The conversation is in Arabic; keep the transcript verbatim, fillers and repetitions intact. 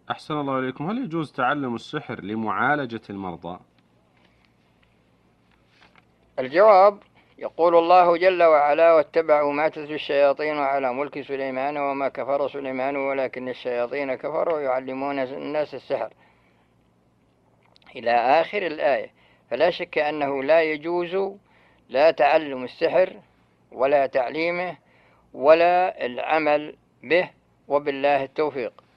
أحسن الله إليكم. هل يجوز تعلم السحر لمعالجة المرضى؟ الجواب: يقول الله جل وعلا: واتبعوا ما تتلو الشياطين على ملك سليمان وما كفر سليمان ولكن الشياطين كفروا يعلمون الناس السحر، إلى آخر الآية. فلا شك أنه لا يجوز لا تعلم السحر ولا تعليمه ولا العمل به، وبالله التوفيق.